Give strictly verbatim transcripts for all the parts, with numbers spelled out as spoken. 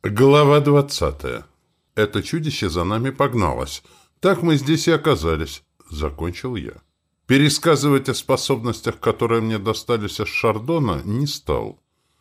Глава двадцатая. Это чудище за нами погналось. Так мы здесь и оказались. Закончил я. Пересказывать о способностях, которые мне достались от Шардона, не стал.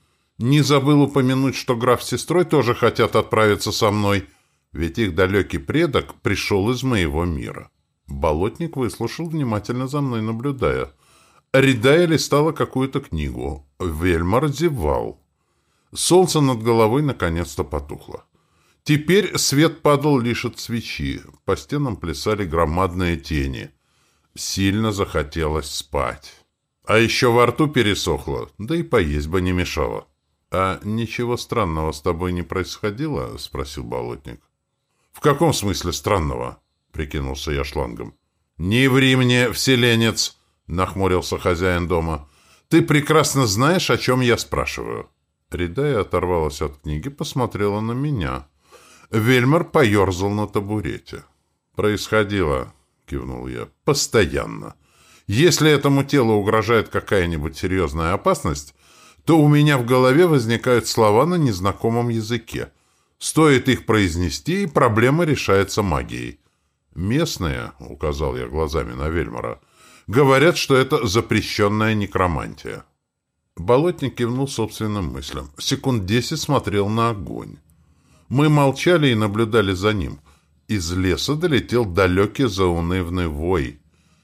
Не забыл упомянуть, что граф с сестрой тоже хотят отправиться со мной, ведь их далекий предок пришел из моего мира. Болотник выслушал, внимательно за мной наблюдая. Ридая листала какую-то книгу. Вельмар зевал. Солнце над головой наконец-то потухло. Теперь свет падал лишь от свечи. По стенам плясали громадные тени. Сильно захотелось спать. А еще во рту пересохло, да и поесть бы не мешало. — А ничего странного с тобой не происходило? — спросил Болотник. — В каком смысле странного? — прикинулся я шлангом. — Не ври мне, вселенец! — нахмурился хозяин дома. — Ты прекрасно знаешь, о чем я спрашиваю. Ридая оторвалась от книги, посмотрела на меня. Вельмар поерзал на табурете. «Происходило», — кивнул я, — «постоянно. Если этому телу угрожает какая-нибудь серьезная опасность, то у меня в голове возникают слова на незнакомом языке. Стоит их произнести, и проблема решается магией. Местные, — указал я глазами на Вельмара, — говорят, что это запрещенная некромантия». Болотник кивнул собственным мыслям. Секунд десять смотрел на огонь. Мы молчали и наблюдали за ним. Из леса долетел далекий заунывный вой.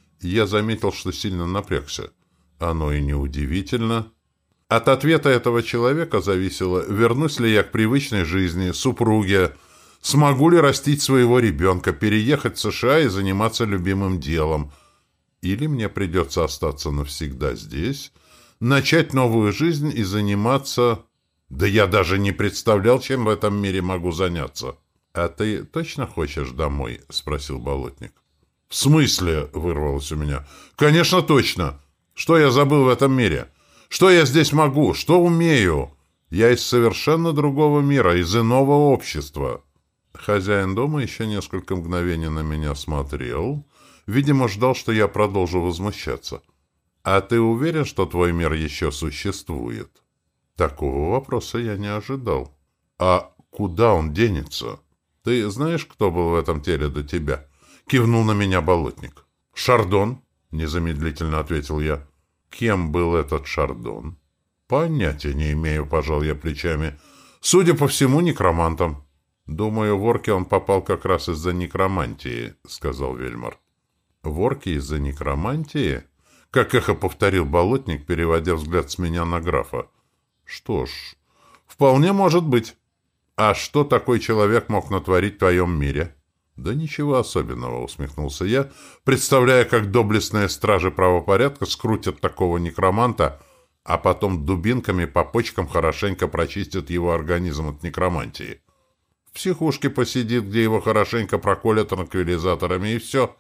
Я заметил, что сильно напрягся. Оно и неудивительно. От ответа этого человека зависело, вернусь ли я к привычной жизни, супруге, смогу ли растить своего ребенка, переехать в США и заниматься любимым делом. Или мне придется остаться навсегда здесь, начать новую жизнь и заниматься... Да я даже не представлял, чем в этом мире могу заняться. — А ты точно хочешь домой? — спросил Болотник. — В смысле? — вырвалось у меня. — Конечно, точно. Что я забыл в этом мире? Что я здесь могу? Что умею? Я из совершенно другого мира, из иного общества. Хозяин дома еще несколько мгновений на меня смотрел. Видимо, ждал, что я продолжу возмущаться. — А ты уверен, что твой мир еще существует? Такого вопроса я не ожидал. — А куда он денется? — Ты знаешь, кто был в этом теле до тебя? — кивнул на меня Болотник. — Шардон, — незамедлительно ответил я. — Кем был этот Шардон? — Понятия не имею, — пожал я плечами. — Судя по всему, некромантом. — Думаю, в орки он попал как раз из-за некромантии, — сказал Вельмар. — В орки из-за некромантии? — как эхо повторил Болотник, переводя взгляд с меня на графа. Что ж, вполне может быть. А что такой человек мог натворить в твоем мире? Да ничего особенного, усмехнулся я, представляя, как доблестные стражи правопорядка скрутят такого некроманта, а потом дубинками по почкам хорошенько прочистят его организм от некромантии. В психушке посидит, где его хорошенько проколят транквилизаторами, и все.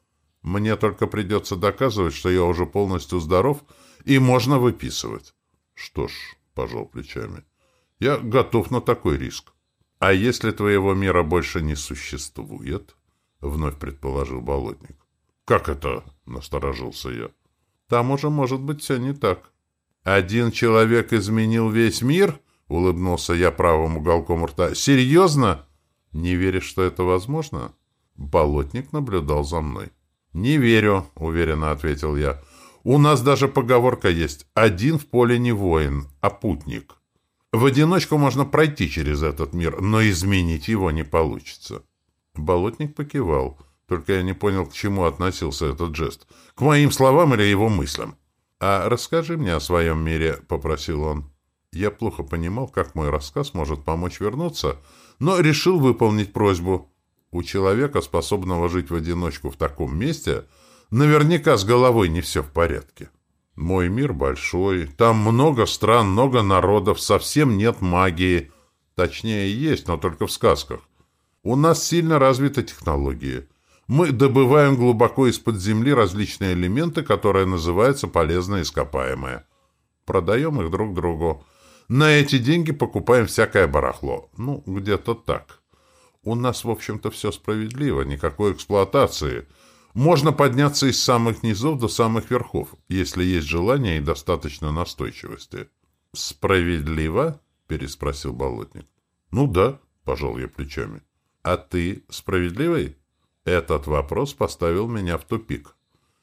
Мне только придется доказывать, что я уже полностью здоров, и можно выписывать. Что ж... — пожал плечами. — Я готов на такой риск. — А если твоего мира больше не существует? — вновь предположил Болотник. — Как это? — насторожился я. — Там уже может быть все не так. — Один человек изменил весь мир? — улыбнулся я правым уголком рта. — Серьезно? Не веришь, что это возможно? Болотник наблюдал за мной. — Не верю, — уверенно ответил я. У нас даже поговорка есть: «Один в поле не воин, а путник». В одиночку можно пройти через этот мир, но изменить его не получится. Болотник покивал, только я не понял, к чему относился этот жест. К моим словам или его мыслям? «А расскажи мне о своем мире», — попросил он. Я плохо понимал, как мой рассказ может помочь вернуться, но решил выполнить просьбу. У человека, способного жить в одиночку в таком месте, наверняка с головой не все в порядке. Мой мир большой, там много стран, много народов, совсем нет магии. Точнее, есть, но только в сказках. У нас сильно развиты технологии. Мы добываем глубоко из-под земли различные элементы, которые называются полезные ископаемые. Продаем их друг другу. На эти деньги покупаем всякое барахло. Ну, где-то так. У нас, в общем-то, все справедливо, никакой эксплуатации. Можно подняться из самых низов до самых верхов, если есть желание и достаточно настойчивости. — Справедливо? — переспросил Болотник. — Ну да, пожал я плечами. А ты справедливый? Этот вопрос поставил меня в тупик.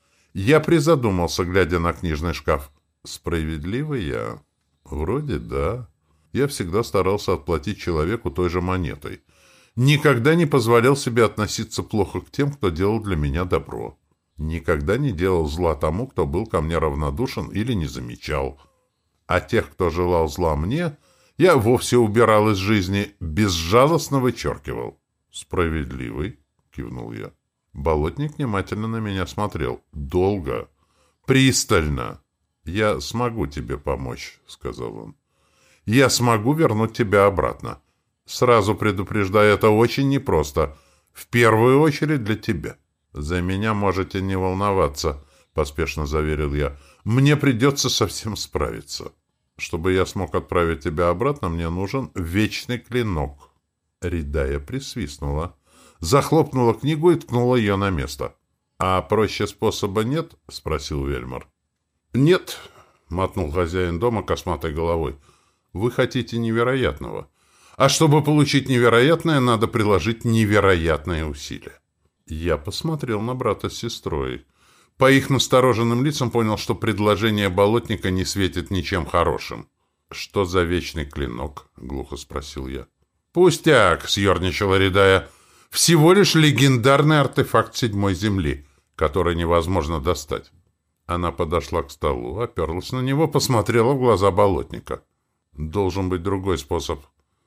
Я призадумался, глядя на книжный шкаф. Справедливый я? Вроде да. Я всегда старался отплатить человеку той же монетой. Никогда не позволял себе относиться плохо к тем, кто делал для меня добро. Никогда не делал зла тому, кто был ко мне равнодушен или не замечал. А тех, кто желал зла мне, я вовсе убирал из жизни, безжалостно вычеркивал. «Справедливый», — кивнул я. Болотник внимательно на меня смотрел. Долго. Пристально. «Я смогу тебе помочь», — сказал он. «Я смогу вернуть тебя обратно. Сразу предупреждаю, это очень непросто. В первую очередь для тебя». «За меня можете не волноваться», — поспешно заверил я. «Мне придется совсем справиться. Чтобы я смог отправить тебя обратно, мне нужен вечный клинок». Ридая присвистнула, захлопнула книгу и ткнула ее на место. «А проще способа нет?» — спросил Вельмар. «Нет», — мотнул хозяин дома косматой головой. «Вы хотите невероятного. А чтобы получить невероятное, надо приложить невероятные усилия». Я посмотрел на брата с сестрой. По их настороженным лицам понял, что предложение болотника не светит ничем хорошим. «Что за вечный клинок?» — глухо спросил я. «Пустяк!» — съерничала Ридая. «Всего лишь легендарный артефакт седьмой земли, который невозможно достать». Она подошла к столу, оперлась на него, посмотрела в глаза болотника. «Должен быть другой способ».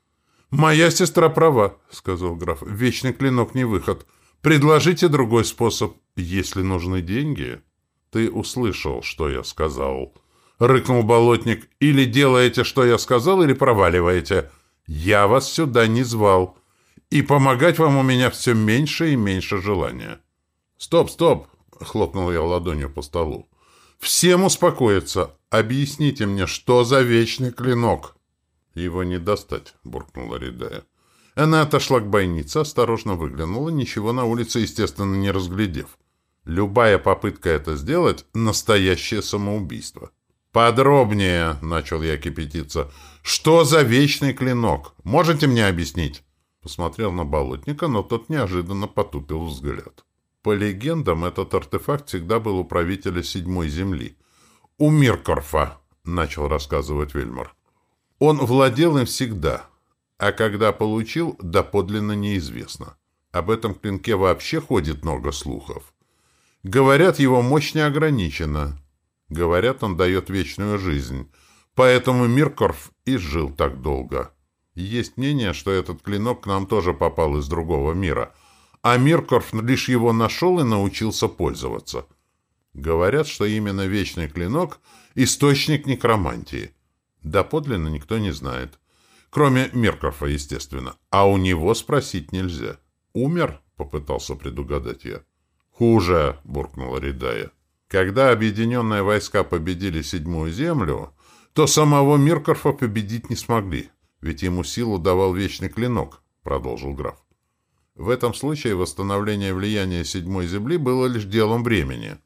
«Моя сестра права», — сказал граф. «Вечный клинок не выход. Предложите другой способ, если нужны деньги». «Ты услышал, что я сказал», — рыкнул болотник. «Или делаете, что я сказал, или проваливаете. Я вас сюда не звал. И помогать вам у меня все меньше и меньше желания». «Стоп, стоп!» — хлопнул я ладонью по столу. «Всем успокоиться. Объясните мне, что за вечный клинок?» «Его не достать», — буркнула Ридая. Она отошла к бойнице, осторожно выглянула, ничего на улице, естественно, не разглядев. Любая попытка это сделать — настоящее самоубийство. «Подробнее», — начал я кипятиться, — «что за вечный клинок? Можете мне объяснить?» Посмотрел на болотника, но тот неожиданно потупил взгляд. По легендам, этот артефакт всегда был у правителя седьмой земли. «У Миркорфа», — начал рассказывать Вельмар. «Он владел им всегда, а когда получил, доподлинно неизвестно. Об этом клинке вообще ходит много слухов. Говорят, его мощь не ограничена. Говорят, он дает вечную жизнь. Поэтому Миркорф и жил так долго. Есть мнение, что этот клинок к нам тоже попал из другого мира, а Миркорф лишь его нашел и научился пользоваться. Говорят, что именно вечный клинок — источник некромантии. Доподлинно никто не знает. Кроме Миркорфа, естественно. А у него спросить нельзя. «Умер?» — попытался предугадать я. «Хуже!» — буркнула Ридая. «Когда объединенные войска победили седьмую землю, то самого Миркорфа победить не смогли, ведь ему силу давал вечный клинок», — продолжил граф. В этом случае восстановление влияния седьмой земли было лишь делом времени.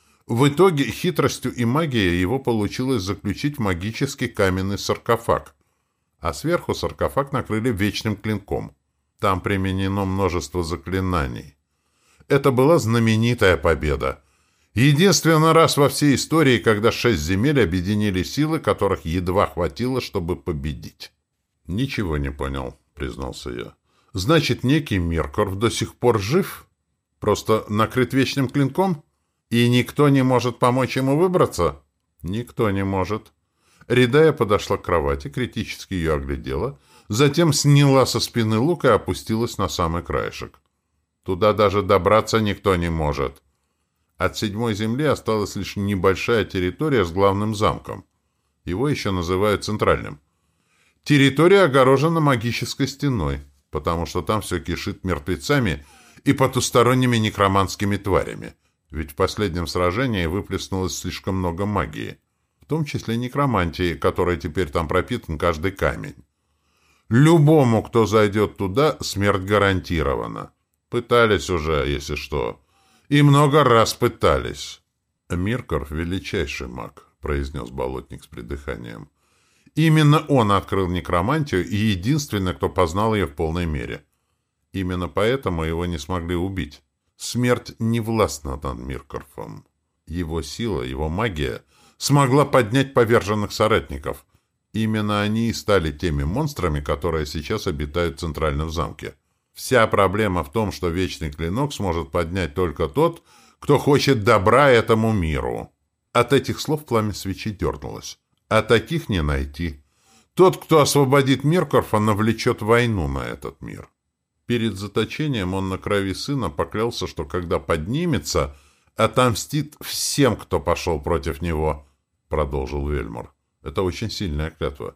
В итоге хитростью и магией его получилось заключить в магический каменный саркофаг, а сверху саркофаг накрыли вечным клинком. Там применено множество заклинаний. Это была знаменитая победа. Единственный раз во всей истории, когда шесть земель объединили силы, которых едва хватило, чтобы победить. «Ничего не понял», — признался я. «Значит, некий Миркорф до сих пор жив? Просто накрыт вечным клинком? И никто не может помочь ему выбраться?» «Никто не может». Ридая подошла к кровати, критически ее оглядела, затем сняла со спины лук и опустилась на самый краешек. «Туда даже добраться никто не может. От седьмой земли осталась лишь небольшая территория с главным замком. Его еще называют центральным. Территория огорожена магической стеной, потому что там все кишит мертвецами и потусторонними некроманскими тварями, ведь в последнем сражении выплеснулось слишком много магии, в том числе некромантии, которой теперь там пропитан каждый камень. Любому, кто зайдет туда, смерть гарантирована. Пытались уже, если что. И много раз пытались». «Миркорф — величайший маг», — произнес болотник с придыханием. Именно он открыл некромантию и единственный, кто познал ее в полной мере. Именно поэтому его не смогли убить. Смерть не властна над Миркорфом. Его сила, его магия смогла поднять поверженных соратников. Именно они и стали теми монстрами, которые сейчас обитают в Центральном замке. Вся проблема в том, что Вечный Клинок сможет поднять только тот, кто хочет добра этому миру. От этих слов пламя свечи дернулось. А таких не найти. Тот, кто освободит Миркорфа, навлечет войну на этот мир. Перед заточением он на крови сына поклялся, что когда поднимется, отомстит всем, кто пошел против него, — продолжил Вельмор. Это очень сильная клятва.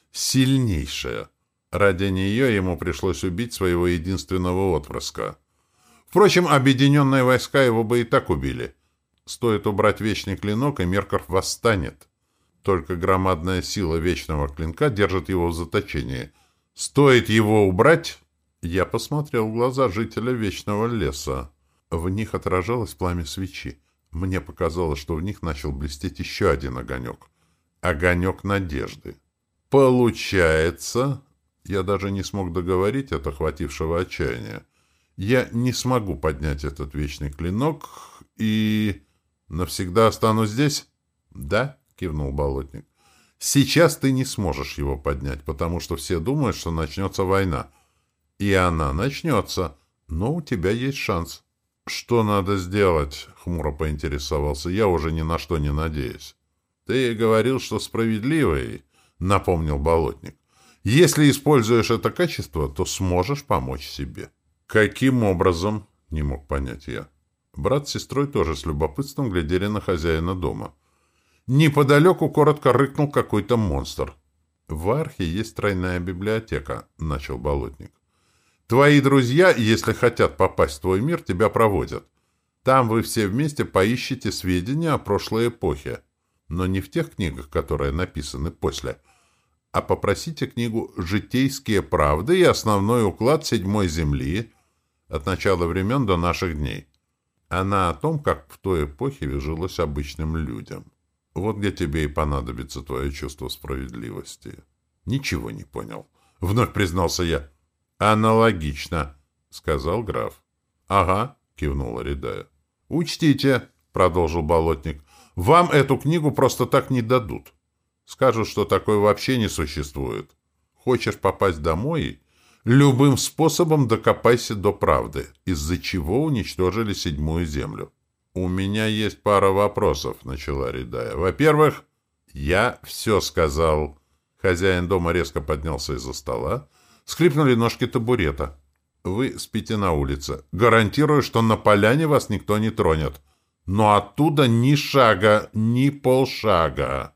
Сильнейшая. Ради нее ему пришлось убить своего единственного отпрыска. Впрочем, объединенные войска его бы и так убили. Стоит убрать Вечный Клинок, и Миркорф восстанет. Только громадная сила Вечного Клинка держит его в заточении. Стоит его убрать... Я посмотрел в глаза жителя Вечного Леса. В них отражалось пламя свечи. Мне показалось, что в них начал блестеть еще один огонек. Огонек надежды. Получается... Я даже не смог договорить от охватившего отчаяния. Я не смогу поднять этот Вечный Клинок и... навсегда останусь здесь? Да, кивнул Болотник. Сейчас ты не сможешь его поднять, потому что все думают, что начнется война. И она начнется, но у тебя есть шанс. Что надо сделать? Хмуро поинтересовался я, уже ни на что не надеясь. Ты говорил, что справедливый, напомнил Болотник. Если используешь это качество, то сможешь помочь себе. Каким образом? Не мог понять я. Брат с сестрой тоже с любопытством глядели на хозяина дома. Неподалеку коротко рыкнул какой-то монстр. В Архе есть тройная библиотека, начал Болотник. Твои друзья, если хотят попасть в твой мир, тебя проводят. Там вы все вместе поищете сведения о прошлой эпохе. Но не в тех книгах, которые написаны после, а попросите книгу «Житейские правды» и основной уклад седьмой земли от начала времен до наших дней. Она о том, как в той эпохе жилось обычным людям. Вот где тебе и понадобится твое чувство справедливости. Ничего не понял. Вновь признался я. Аналогично, сказал граф. Ага, кивнула Редая. Учтите, продолжил Болотник, вам эту книгу просто так не дадут. Скажут, что такое вообще не существует. Хочешь попасть домой? Любым способом докопайся до правды, из-за чего уничтожили седьмую землю. У меня есть пара вопросов, начала Редая. Во-первых, я все сказал. Хозяин дома резко поднялся из-за стола. Скрипнули ножки табурета. Вы спите на улице. Гарантирую, что на поляне вас никто не тронет. Но оттуда ни шага, ни полшага.